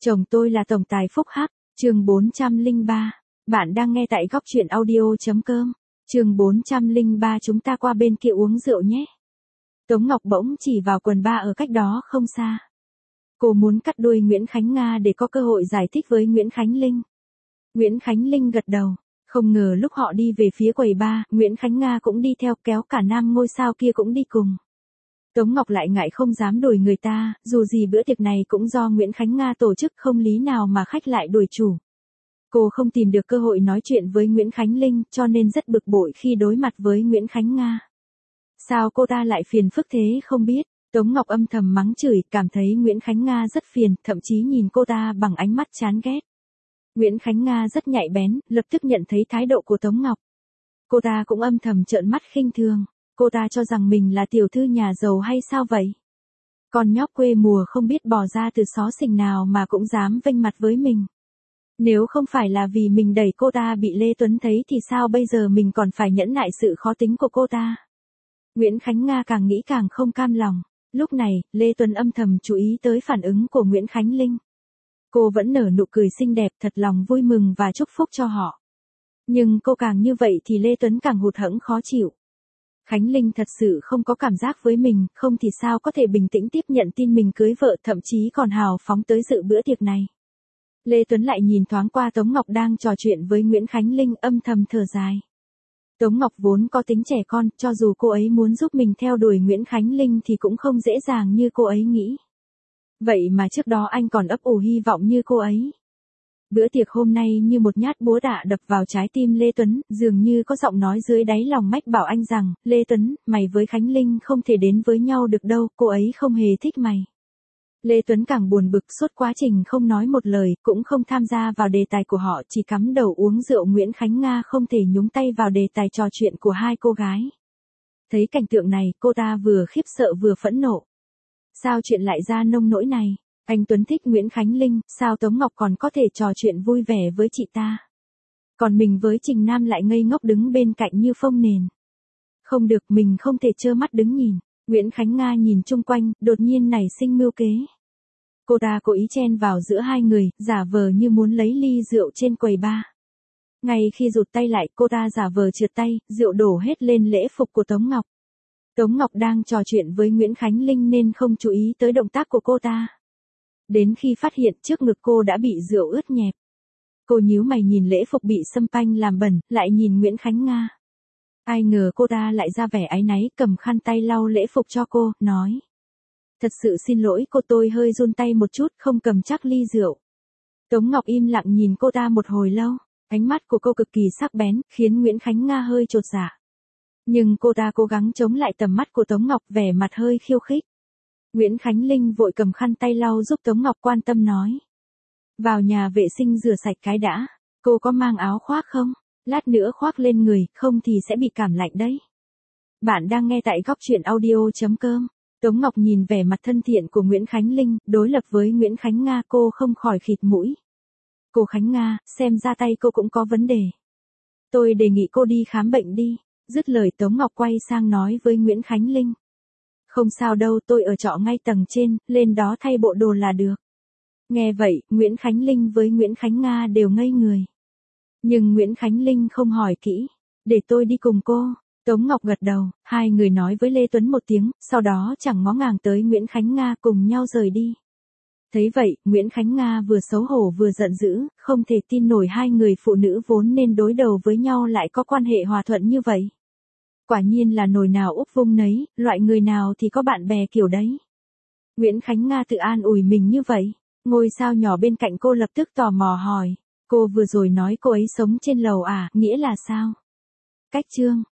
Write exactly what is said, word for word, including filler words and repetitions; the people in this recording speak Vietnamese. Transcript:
Chồng tôi là tổng tài Phúc Hắc, chương bốn trăm lẻ ba. Bạn đang nghe tại góc truyện audio.com. Chương bốn trăm lẻ ba chúng ta qua bên kia uống rượu nhé. Tống Ngọc bỗng chỉ vào quần bar ở cách đó không xa. Cô muốn cắt đuôi Nguyễn Khánh Nga để có cơ hội giải thích với Nguyễn Khánh Linh. Nguyễn Khánh Linh gật đầu. Không ngờ lúc họ đi về phía quầy bar, Nguyễn Khánh Nga cũng đi theo, kéo cả nam ngôi sao kia cũng đi cùng. Tống Ngọc lại ngại không dám đuổi người ta, dù gì bữa tiệc này cũng do Nguyễn Khánh Nga tổ chức, không lý nào mà khách lại đuổi chủ. Cô không tìm được cơ hội nói chuyện với Nguyễn Khánh Linh, cho nên rất bực bội khi đối mặt với Nguyễn Khánh Nga. Sao cô ta lại phiền phức thế không biết, Tống Ngọc âm thầm mắng chửi, cảm thấy Nguyễn Khánh Nga rất phiền, thậm chí nhìn cô ta bằng ánh mắt chán ghét. Nguyễn Khánh Nga rất nhạy bén, lập tức nhận thấy thái độ của Tống Ngọc. Cô ta cũng âm thầm trợn mắt khinh thường. Cô ta cho rằng mình là tiểu thư nhà giàu hay sao vậy? Con nhóc quê mùa không biết bò ra từ xó xỉnh nào mà cũng dám vênh mặt với mình. Nếu không phải là vì mình đẩy cô ta bị Lê Tuấn thấy thì sao bây giờ mình còn phải nhẫn nại sự khó tính của cô ta? Nguyễn Khánh Nga càng nghĩ càng không cam lòng. Lúc này, Lê Tuấn âm thầm chú ý tới phản ứng của Nguyễn Khánh Linh. Cô vẫn nở nụ cười xinh đẹp, thật lòng vui mừng và chúc phúc cho họ. Nhưng cô càng như vậy thì Lê Tuấn càng hụt hẫng khó chịu. Khánh Linh thật sự không có cảm giác với mình, không thì sao có thể bình tĩnh tiếp nhận tin mình cưới vợ, thậm chí còn hào phóng tới dự bữa tiệc này. Lê Tuấn lại nhìn thoáng qua Tống Ngọc đang trò chuyện với Nguyễn Khánh Linh, âm thầm thở dài. Tống Ngọc vốn có tính trẻ con, cho dù cô ấy muốn giúp mình theo đuổi Nguyễn Khánh Linh thì cũng không dễ dàng như cô ấy nghĩ. Vậy mà trước đó anh còn ấp ủ hy vọng như cô ấy. Bữa tiệc hôm nay như một nhát búa tạ đập vào trái tim Lê Tuấn, dường như có giọng nói dưới đáy lòng mách bảo anh rằng, Lê Tuấn, mày với Khánh Linh không thể đến với nhau được đâu, cô ấy không hề thích mày. Lê Tuấn càng buồn bực, suốt quá trình không nói một lời, cũng không tham gia vào đề tài của họ, chỉ cắm đầu uống rượu. Nguyễn Khánh Nga không thể nhúng tay vào đề tài trò chuyện của hai cô gái. Thấy cảnh tượng này, cô ta vừa khiếp sợ vừa phẫn nộ. Sao chuyện lại ra nông nỗi này? Anh Tuấn thích Nguyễn Khánh Linh, sao Tống Ngọc còn có thể trò chuyện vui vẻ với chị ta? Còn mình với Trình Nam lại ngây ngốc đứng bên cạnh như phông nền. Không được, mình không thể trơ mắt đứng nhìn. Nguyễn Khánh Nga nhìn chung quanh, đột nhiên nảy sinh mưu kế. Cô ta cố ý chen vào giữa hai người, giả vờ như muốn lấy ly rượu trên quầy bar. Ngay khi rụt tay lại, cô ta giả vờ trượt tay, rượu đổ hết lên lễ phục của Tống Ngọc. Tống Ngọc đang trò chuyện với Nguyễn Khánh Linh nên không chú ý tới động tác của cô ta. Đến khi phát hiện trước ngực cô đã bị rượu ướt nhẹp. Cô nhíu mày nhìn lễ phục bị xâm panh làm bẩn, lại nhìn Nguyễn Khánh Nga. Ai ngờ cô ta lại ra vẻ áy náy, cầm khăn tay lau lễ phục cho cô, nói. Thật sự xin lỗi cô, tôi hơi run tay một chút, không cầm chắc ly rượu. Tống Ngọc im lặng nhìn cô ta một hồi lâu, ánh mắt của cô cực kỳ sắc bén, khiến Nguyễn Khánh Nga hơi chột dạ. Nhưng cô ta cố gắng chống lại tầm mắt của Tống Ngọc, vẻ mặt hơi khiêu khích. Nguyễn Khánh Linh vội cầm khăn tay lau giúp Tống Ngọc, quan tâm nói. Vào nhà vệ sinh rửa sạch cái đã, cô có mang áo khoác không? Lát nữa khoác lên người, không thì sẽ bị cảm lạnh đấy. Bạn đang nghe tại góc truyện audio.com. Tống Ngọc nhìn vẻ mặt thân thiện của Nguyễn Khánh Linh, đối lập với Nguyễn Khánh Nga, cô không khỏi khịt mũi. Cô Khánh Nga, xem ra tay cô cũng có vấn đề. Tôi đề nghị cô đi khám bệnh đi. Dứt lời Tống Ngọc quay sang nói với Nguyễn Khánh Linh. Không sao đâu, tôi ở trọ ngay tầng trên, lên đó thay bộ đồ là được. Nghe vậy, Nguyễn Khánh Linh với Nguyễn Khánh Nga đều ngây người. Nhưng Nguyễn Khánh Linh không hỏi kỹ. Để tôi đi cùng cô. Tống Ngọc gật đầu, hai người nói với Lê Tuấn một tiếng, sau đó chẳng ngó ngàng tới Nguyễn Khánh Nga, cùng nhau rời đi. Thấy vậy, Nguyễn Khánh Nga vừa xấu hổ vừa giận dữ, không thể tin nổi hai người phụ nữ vốn nên đối đầu với nhau lại có quan hệ hòa thuận như vậy. Quả nhiên là nồi nào úp vung nấy, loại người nào thì có bạn bè kiểu đấy. Nguyễn Khánh Nga tự an ủi mình như vậy. Ngôi sao nhỏ bên cạnh cô lập tức tò mò hỏi. Cô vừa rồi nói cô ấy sống trên lầu à, nghĩa là sao? Cách chương.